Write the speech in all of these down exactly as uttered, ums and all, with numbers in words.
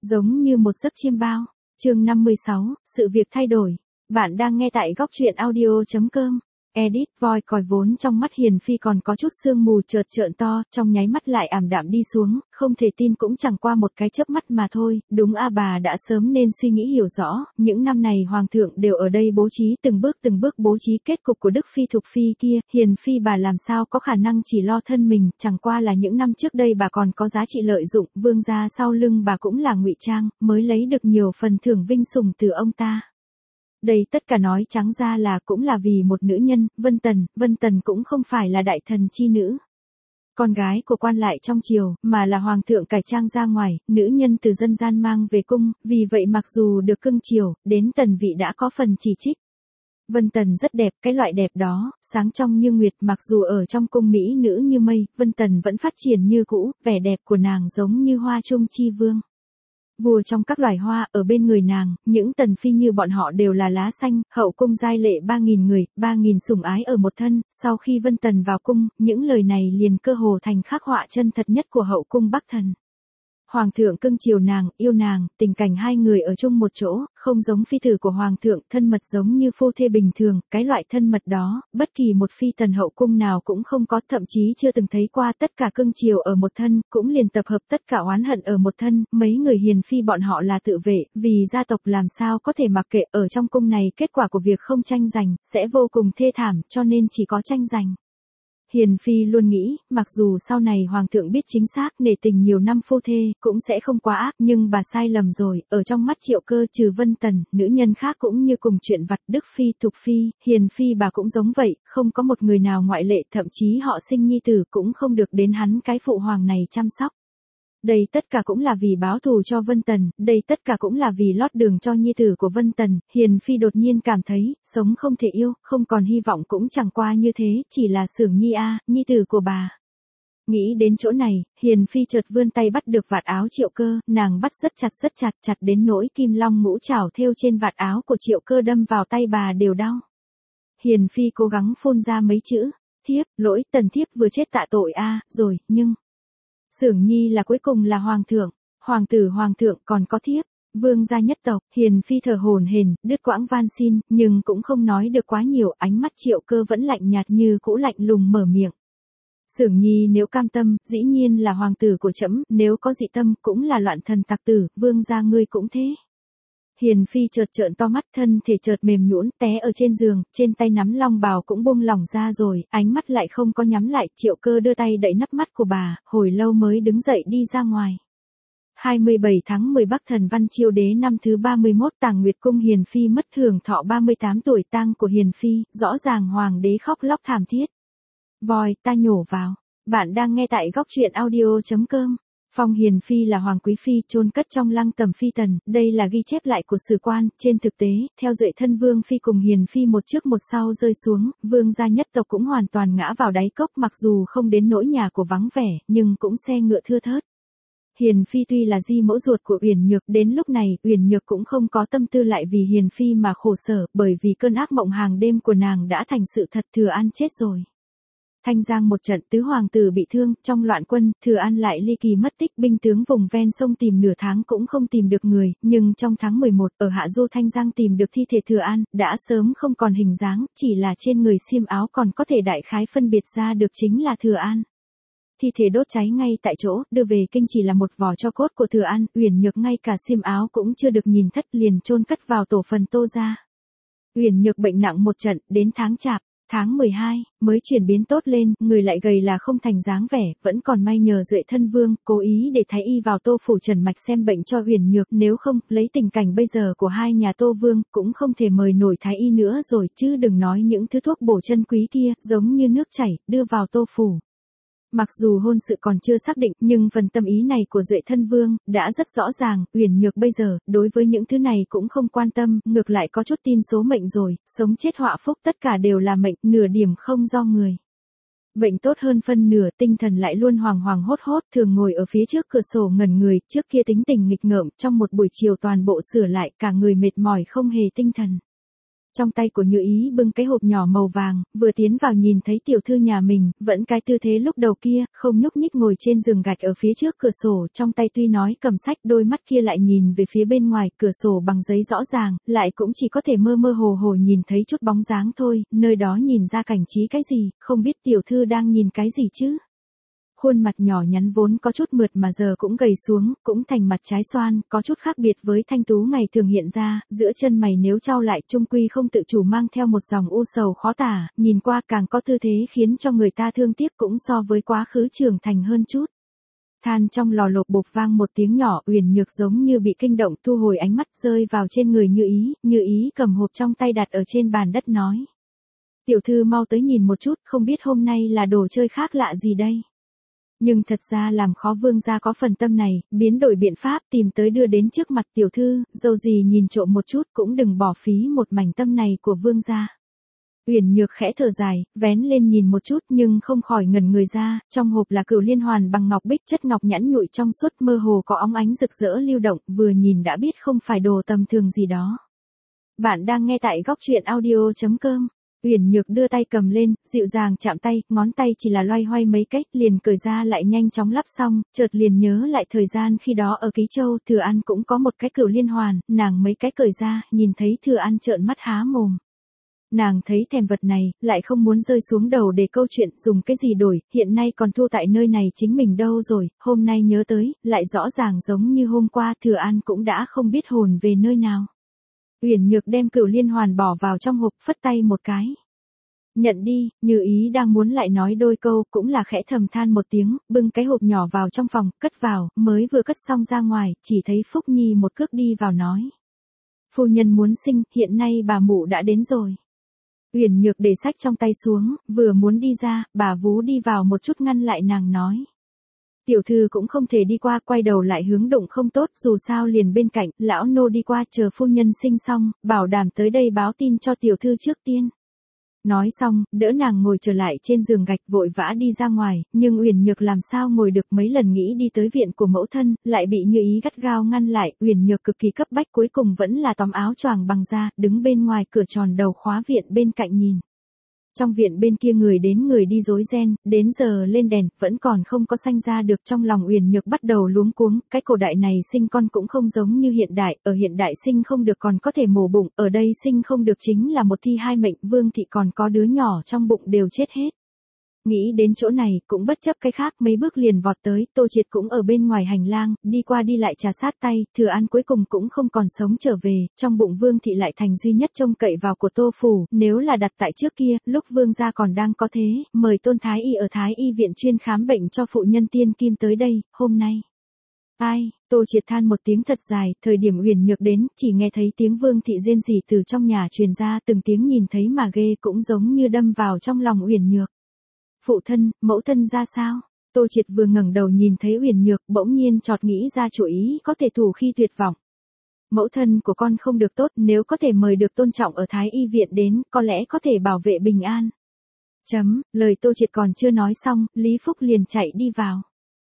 Giống như một giấc chiêm bao. Chương năm mươi sáu, sự việc thay đổi. Bạn đang nghe tại góc truyện audio chấm com. Edit voi còi vốn trong mắt Hiền Phi còn có chút sương mù chợt trợn to, trong nháy mắt lại ảm đạm đi xuống, không thể tin cũng chẳng qua một cái chớp mắt mà thôi, đúng a bà đã sớm nên suy nghĩ hiểu rõ, những năm này Hoàng thượng đều ở đây bố trí từng bước từng bước bố trí kết cục của Đức Phi Thục Phi kia, Hiền Phi bà làm sao có khả năng chỉ lo thân mình, chẳng qua là những năm trước đây bà còn có giá trị lợi dụng, vương gia sau lưng bà cũng là ngụy trang, mới lấy được nhiều phần thưởng vinh sủng từ ông ta. Đây tất cả nói trắng ra là cũng là vì một nữ nhân, Vân Tần, Vân Tần cũng không phải là đại thần chi nữ. Con gái của quan lại trong triều, mà là hoàng thượng cải trang ra ngoài, nữ nhân từ dân gian mang về cung, vì vậy mặc dù được cưng chiều, đến tần vị đã có phần chỉ trích. Vân Tần rất đẹp, cái loại đẹp đó, sáng trong như nguyệt, mặc dù ở trong cung mỹ nữ như mây, Vân Tần vẫn phát triển như cũ, vẻ đẹp của nàng giống như hoa trung chi vương. Vua trong các loài hoa, ở bên người nàng, những tần phi như bọn họ đều là lá xanh, hậu cung giai lệ ba nghìn người, ba nghìn sủng ái ở một thân, sau khi Vân Tần vào cung, những lời này liền cơ hồ thành khắc họa chân thật nhất của hậu cung Bắc Thần. Hoàng thượng cưng chiều nàng, yêu nàng, tình cảnh hai người ở chung một chỗ, không giống phi tử của hoàng thượng, thân mật giống như phu thê bình thường, cái loại thân mật đó, bất kỳ một phi tần hậu cung nào cũng không có, thậm chí chưa từng thấy qua, tất cả cưng chiều ở một thân, cũng liền tập hợp tất cả oán hận ở một thân, mấy người hiền phi bọn họ là tự vệ, vì gia tộc làm sao có thể mặc kệ, ở trong cung này kết quả của việc không tranh giành, sẽ vô cùng thê thảm, cho nên chỉ có tranh giành. Hiền Phi luôn nghĩ, mặc dù sau này Hoàng thượng biết chính xác nể tình nhiều năm phu thê, cũng sẽ không quá ác, nhưng bà sai lầm rồi, ở trong mắt Triệu Cơ trừ Vân Tần, nữ nhân khác cũng như cùng chuyện vặt Đức Phi, Thục Phi, Hiền Phi bà cũng giống vậy, không có một người nào ngoại lệ, thậm chí họ sinh nhi tử cũng không được đến hắn cái phụ hoàng này chăm sóc. Đây tất cả cũng là vì báo thù cho Vân Tần, đây tất cả cũng là vì lót đường cho nhi tử của Vân Tần, Hiền Phi đột nhiên cảm thấy, sống không thể yêu, không còn hy vọng cũng chẳng qua như thế, chỉ là Xưởng Nhi a, nhi tử của bà. Nghĩ đến chỗ này, Hiền Phi chợt vươn tay bắt được vạt áo Triệu Cơ, nàng bắt rất chặt rất chặt, chặt đến nỗi kim long ngũ trảo thêu trên vạt áo của Triệu Cơ đâm vào tay bà đều đau. Hiền Phi cố gắng phun ra mấy chữ, thiếp, lỗi, Tần thiếp vừa chết tạ tội a, rồi, nhưng... Xưởng Nhi là cuối cùng là hoàng thượng, hoàng tử hoàng thượng còn có thiếp, vương gia nhất tộc, Hiền Phi thở hổn hển, đứt quãng van xin, nhưng cũng không nói được quá nhiều, ánh mắt Triệu Cơ vẫn lạnh nhạt như cũ lạnh lùng mở miệng. Xưởng Nhi nếu cam tâm, dĩ nhiên là hoàng tử của trẫm, nếu có dị tâm, cũng là loạn thần tặc tử, vương gia ngươi cũng thế. Hiền Phi chợt trợn to mắt, thân thể chợt mềm nhũn, té ở trên giường, trên tay nắm long bào cũng buông lỏng ra rồi, ánh mắt lại không có nhắm lại, Triệu Cơ đưa tay đậy nắp mắt của bà, hồi lâu mới đứng dậy đi ra ngoài. hai mươi bảy tháng mười Bắc Thần Văn Chiêu Đế năm thứ ba mươi mốt Tàng Nguyệt Cung Hiền Phi mất hưởng thọ ba mươi tám tuổi, tang của Hiền Phi, rõ ràng hoàng đế khóc lóc thảm thiết. Voi, ta nhổ vào. Bạn đang nghe tại góc truyện audio chấm com. Phong Hiền Phi là hoàng quý phi chôn cất trong lăng tẩm phi tần, đây là ghi chép lại của sử quan, trên thực tế, theo Duệ thân Vương Phi cùng Hiền Phi một trước một sau rơi xuống, vương gia nhất tộc cũng hoàn toàn ngã vào đáy cốc, mặc dù không đến nỗi nhà của vắng vẻ, nhưng cũng xe ngựa thưa thớt. Hiền Phi tuy là di mẫu ruột của Uyển Nhược, đến lúc này, Uyển Nhược cũng không có tâm tư lại vì Hiền Phi mà khổ sở, bởi vì cơn ác mộng hàng đêm của nàng đã thành sự thật, Thừa An chết rồi. Thanh Giang một trận, tứ hoàng tử bị thương, trong loạn quân, Thừa An lại ly kỳ mất tích, binh tướng vùng ven sông tìm nửa tháng cũng không tìm được người, nhưng trong tháng mười một, ở Hạ Du Thanh Giang tìm được thi thể Thừa An, đã sớm không còn hình dáng, chỉ là trên người xiêm áo còn có thể đại khái phân biệt ra được chính là Thừa An. Thi thể đốt cháy ngay tại chỗ, đưa về kinh chỉ là một vỏ tro cốt của Thừa An, Uyển Nhược ngay cả xiêm áo cũng chưa được nhìn thất, liền chôn cất vào tổ phần Tô gia. Uyển Nhược bệnh nặng một trận, đến tháng Chạp. Tháng mười hai, mới chuyển biến tốt lên, người lại gầy là không thành dáng vẻ, vẫn còn may nhờ Duệ thân Vương, cố ý để thái y vào Tô phủ Trần Mạch xem bệnh cho Uyển Nhược, nếu không, lấy tình cảnh bây giờ của hai nhà Tô Vương, cũng không thể mời nổi thái y nữa rồi, chứ đừng nói những thứ thuốc bổ chân quý kia, giống như nước chảy, đưa vào Tô phủ. Mặc dù hôn sự còn chưa xác định, nhưng phần tâm ý này của Duệ thân Vương, đã rất rõ ràng, Uyển Nhược bây giờ, đối với những thứ này cũng không quan tâm, ngược lại có chút tin số mệnh rồi, sống chết họa phúc tất cả đều là mệnh, nửa điểm không do người. Bệnh tốt hơn phân nửa, tinh thần lại luôn hoàng hoàng hốt hốt, thường ngồi ở phía trước cửa sổ ngẩn người, trước kia tính tình nghịch ngợm, trong một buổi chiều toàn bộ sửa lại, cả người mệt mỏi không hề tinh thần. Trong tay của Như Ý bưng cái hộp nhỏ màu vàng, vừa tiến vào nhìn thấy tiểu thư nhà mình, vẫn cái tư thế lúc đầu kia, không nhúc nhích ngồi trên giường gạch ở phía trước cửa sổ, trong tay tuy nói cầm sách, đôi mắt kia lại nhìn về phía bên ngoài, cửa sổ bằng giấy rõ ràng, lại cũng chỉ có thể mơ mơ hồ hồ nhìn thấy chút bóng dáng thôi, nơi đó nhìn ra cảnh trí cái gì, không biết tiểu thư đang nhìn cái gì chứ. Khuôn mặt nhỏ nhắn vốn có chút mượt mà giờ cũng gầy xuống, cũng thành mặt trái xoan, có chút khác biệt với thanh tú ngày thường hiện ra, giữa chân mày nếu trao lại trung quy không tự chủ mang theo một dòng u sầu khó tả, nhìn qua càng có tư thế khiến cho người ta thương tiếc cũng so với quá khứ trưởng thành hơn chút. Than trong lò lột bột vang một tiếng nhỏ, Uyển Nhược giống như bị kinh động thu hồi ánh mắt rơi vào trên người Như Ý, Như Ý cầm hộp trong tay đặt ở trên bàn đất nói. Tiểu thư mau tới nhìn một chút, không biết hôm nay là đồ chơi khác lạ gì đây. Nhưng thật ra làm khó vương gia có phần tâm này, biến đổi biện pháp tìm tới đưa đến trước mặt tiểu thư, dầu gì nhìn trộm một chút cũng đừng bỏ phí một mảnh tâm này của vương gia. Uyển Nhược khẽ thở dài, vén lên nhìn một chút nhưng không khỏi ngẩn người ra, trong hộp là cửu liên hoàn bằng ngọc bích, chất ngọc nhẵn nhụi trong suốt mơ hồ có óng ánh rực rỡ lưu động, vừa nhìn đã biết không phải đồ tầm thường gì đó. Bạn đang nghe tại góc truyện audio chấm com. Uyển Nhược đưa tay cầm lên, dịu dàng chạm tay, ngón tay chỉ là loay hoay mấy cách, liền cởi ra lại nhanh chóng lắp xong, chợt liền nhớ lại thời gian khi đó ở Ký Châu, Thừa An cũng có một cái cửu liên hoàn, nàng mấy cái cởi ra, nhìn thấy Thừa An trợn mắt há mồm. Nàng thấy thèm vật này, lại không muốn rơi xuống đầu để câu chuyện dùng cái gì đổi, hiện nay còn thu tại nơi này chính mình đâu rồi, hôm nay nhớ tới, lại rõ ràng giống như hôm qua Thừa An cũng đã không biết hồn về nơi nào. Uyển Nhược đem cửu liên hoàn bỏ vào trong hộp, phất tay một cái. Nhận đi, Như Ý đang muốn lại nói đôi câu, cũng là khẽ thầm than một tiếng, bưng cái hộp nhỏ vào trong phòng, cất vào, mới vừa cất xong ra ngoài, chỉ thấy Phúc Nhi một cước đi vào nói. Phu nhân muốn sinh, hiện nay bà mụ đã đến rồi. Uyển Nhược để sách trong tay xuống, vừa muốn đi ra, bà vú đi vào một chút ngăn lại nàng nói. Tiểu thư cũng không thể đi qua, quay đầu lại hướng đụng không tốt, dù sao liền bên cạnh, lão nô đi qua chờ phu nhân sinh xong, bảo đảm tới đây báo tin cho tiểu thư trước tiên. Nói xong, đỡ nàng ngồi trở lại trên giường gạch vội vã đi ra ngoài, nhưng Uyển Nhược làm sao ngồi được, mấy lần nghĩ đi tới viện của mẫu thân, lại bị Như Ý gắt gao ngăn lại, Uyển Nhược cực kỳ cấp bách cuối cùng vẫn là tóm áo choàng bằng da, đứng bên ngoài cửa tròn đầu khóa viện bên cạnh nhìn. Trong viện bên kia người đến người đi rối ren, đến giờ lên đèn, vẫn còn không có sanh ra được, trong lòng Uyển Nhược bắt đầu luống cuống, cái cổ đại này sinh con cũng không giống như hiện đại, ở hiện đại sinh không được còn có thể mổ bụng, ở đây sinh không được chính là một thi hai mệnh, Vương thị còn có đứa nhỏ trong bụng đều chết hết. Nghĩ đến chỗ này, cũng bất chấp cái khác, mấy bước liền vọt tới, Tô Triệt cũng ở bên ngoài hành lang, đi qua đi lại trà sát tay, Thừa An cuối cùng cũng không còn sống trở về, trong bụng Vương thị lại thành duy nhất trông cậy vào của Tô phủ, nếu là đặt tại trước kia, lúc Vương gia còn đang có thế, mời Tôn Thái y ở Thái y viện chuyên khám bệnh cho phụ nhân tiên kim tới đây, hôm nay. Ai, Tô Triệt than một tiếng thật dài, thời điểm Uyển Nhược đến, chỉ nghe thấy tiếng Vương thị rên rỉ từ trong nhà truyền ra, từng tiếng nhìn thấy mà ghê, cũng giống như đâm vào trong lòng Uyển Nhược. Phụ thân, mẫu thân ra sao? Tô Triệt vừa ngẩng đầu nhìn thấy Uyển Nhược, bỗng nhiên chợt nghĩ ra chủ ý có thể thủ khi tuyệt vọng. Mẫu thân của con không được tốt, nếu có thể mời được Tôn Trọng ở Thái y viện đến, có lẽ có thể bảo vệ bình an. Chấm, lời Tô Triệt còn chưa nói xong, Lý Phúc liền chạy đi vào.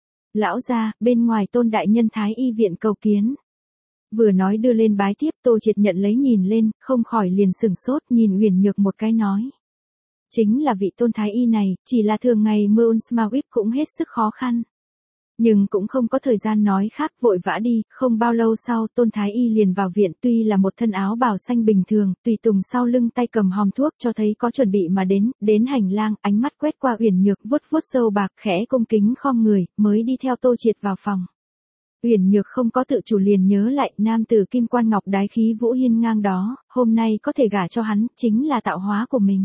Lão gia, bên ngoài Tôn đại nhân Thái y viện cầu kiến. Vừa nói đưa lên bái tiếp, Tô Triệt nhận lấy nhìn lên, không khỏi liền sừng sốt nhìn Uyển Nhược một cái nói. Chính là vị Tôn Thái y này, chỉ là thường ngày mưa Mawip cũng hết sức khó khăn. Nhưng cũng không có thời gian nói khác, vội vã đi, không bao lâu sau Tôn Thái y liền vào viện, tuy là một thân áo bào xanh bình thường, tùy tùng sau lưng tay cầm hòm thuốc cho thấy có chuẩn bị mà đến, đến hành lang, ánh mắt quét qua Uyển Nhược, vuốt vuốt râu bạc, khẽ cung kính khom người, mới đi theo Tô Triệt vào phòng. Uyển Nhược không có tự chủ liền nhớ lại, nam tử kim quan ngọc đái khí vũ hiên ngang đó, hôm nay có thể gả cho hắn, chính là tạo hóa của mình.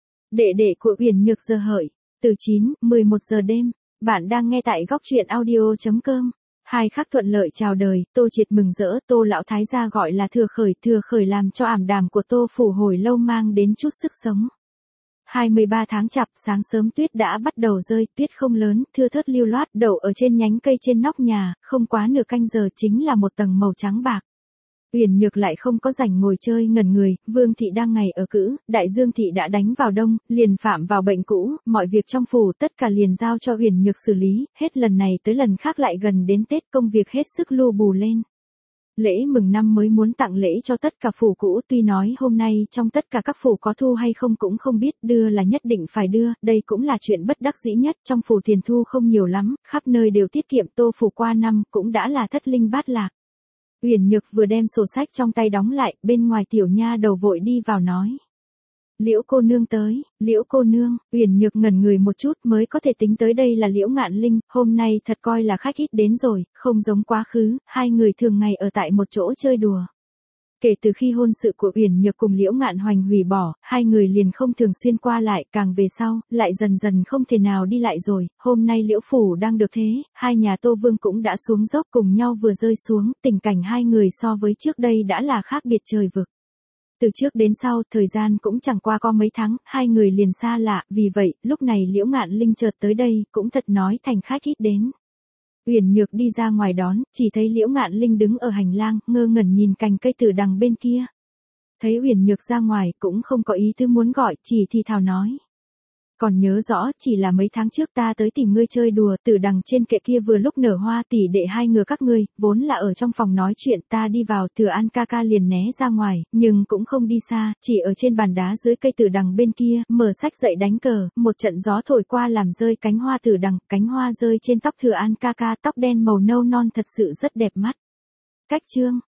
Đệ đệ của Uyển Nhược giờ hợi, từ chín, mười một giờ đêm, bạn đang nghe tại góc truyện audio chấm com. Hai khắc thuận lợi chào đời, Tô Triệt mừng rỡ, Tô lão thái gia gọi là thừa khởi, thừa khởi làm cho ảm đàm của Tô phủ hồi lâu mang đến chút sức sống. hai mươi ba tháng chạp, sáng sớm tuyết đã bắt đầu rơi, tuyết không lớn, thưa thớt lưu loát, đậu ở trên nhánh cây trên nóc nhà, không quá nửa canh giờ chính là một tầng màu trắng bạc. Uyển Nhược lại không có rảnh ngồi chơi ngẩn người, Vương thị đang ngày ở cữ, Đại Dương thị đã đánh vào đông, liền phạm vào bệnh cũ, mọi việc trong phủ tất cả liền giao cho Uyển Nhược xử lý, hết lần này tới lần khác lại gần đến Tết, công việc hết sức lu bù lên. Lễ mừng năm mới muốn tặng lễ cho tất cả phủ cũ, tuy nói hôm nay trong tất cả các phủ có thu hay không cũng không biết, đưa là nhất định phải đưa, đây cũng là chuyện bất đắc dĩ nhất, trong phủ tiền thu không nhiều lắm, khắp nơi đều tiết kiệm, Tô phủ qua năm cũng đã là thất linh bát lạc. Uyển Nhược vừa đem sổ sách trong tay đóng lại, bên ngoài tiểu nha đầu vội đi vào nói. Liễu cô nương tới, Liễu cô nương. Uyển Nhược ngẩn người một chút mới có thể tính tới đây là Liễu Ngạn Linh, hôm nay thật coi là khách ít đến rồi, không giống quá khứ, hai người thường ngày ở tại một chỗ chơi đùa. Kể từ khi hôn sự của Uyển Nhược cùng Liễu Ngạn Hoành hủy bỏ, hai người liền không thường xuyên qua lại, càng về sau, lại dần dần không thể nào đi lại rồi, hôm nay Liễu phủ đang được thế, hai nhà Tô Vương cũng đã xuống dốc cùng nhau vừa rơi xuống, tình cảnh hai người so với trước đây đã là khác biệt trời vực. Từ trước đến sau, thời gian cũng chẳng qua có mấy tháng, hai người liền xa lạ, vì vậy, lúc này Liễu Ngạn Linh chợt tới đây, cũng thật nói thành khách ít đến. Uyển Nhược đi ra ngoài đón, chỉ thấy Liễu Ngạn Linh đứng ở hành lang, ngơ ngẩn nhìn cành cây tử đằng bên kia. Thấy Uyển Nhược ra ngoài, cũng không có ý tứ muốn gọi, chỉ thì thào nói. Còn nhớ rõ, chỉ là mấy tháng trước ta tới tìm ngươi chơi đùa, tử đằng trên kệ kia vừa lúc nở hoa, tỷ đệ hai người các ngươi, vốn là ở trong phòng nói chuyện, ta đi vào, Thừa An ca ca liền né ra ngoài, nhưng cũng không đi xa, chỉ ở trên bàn đá dưới cây tử đằng bên kia, mở sách dậy đánh cờ, một trận gió thổi qua làm rơi cánh hoa tử đằng, cánh hoa rơi trên tóc Thừa An ca ca, tóc đen màu nâu non thật sự rất đẹp mắt. Cách chương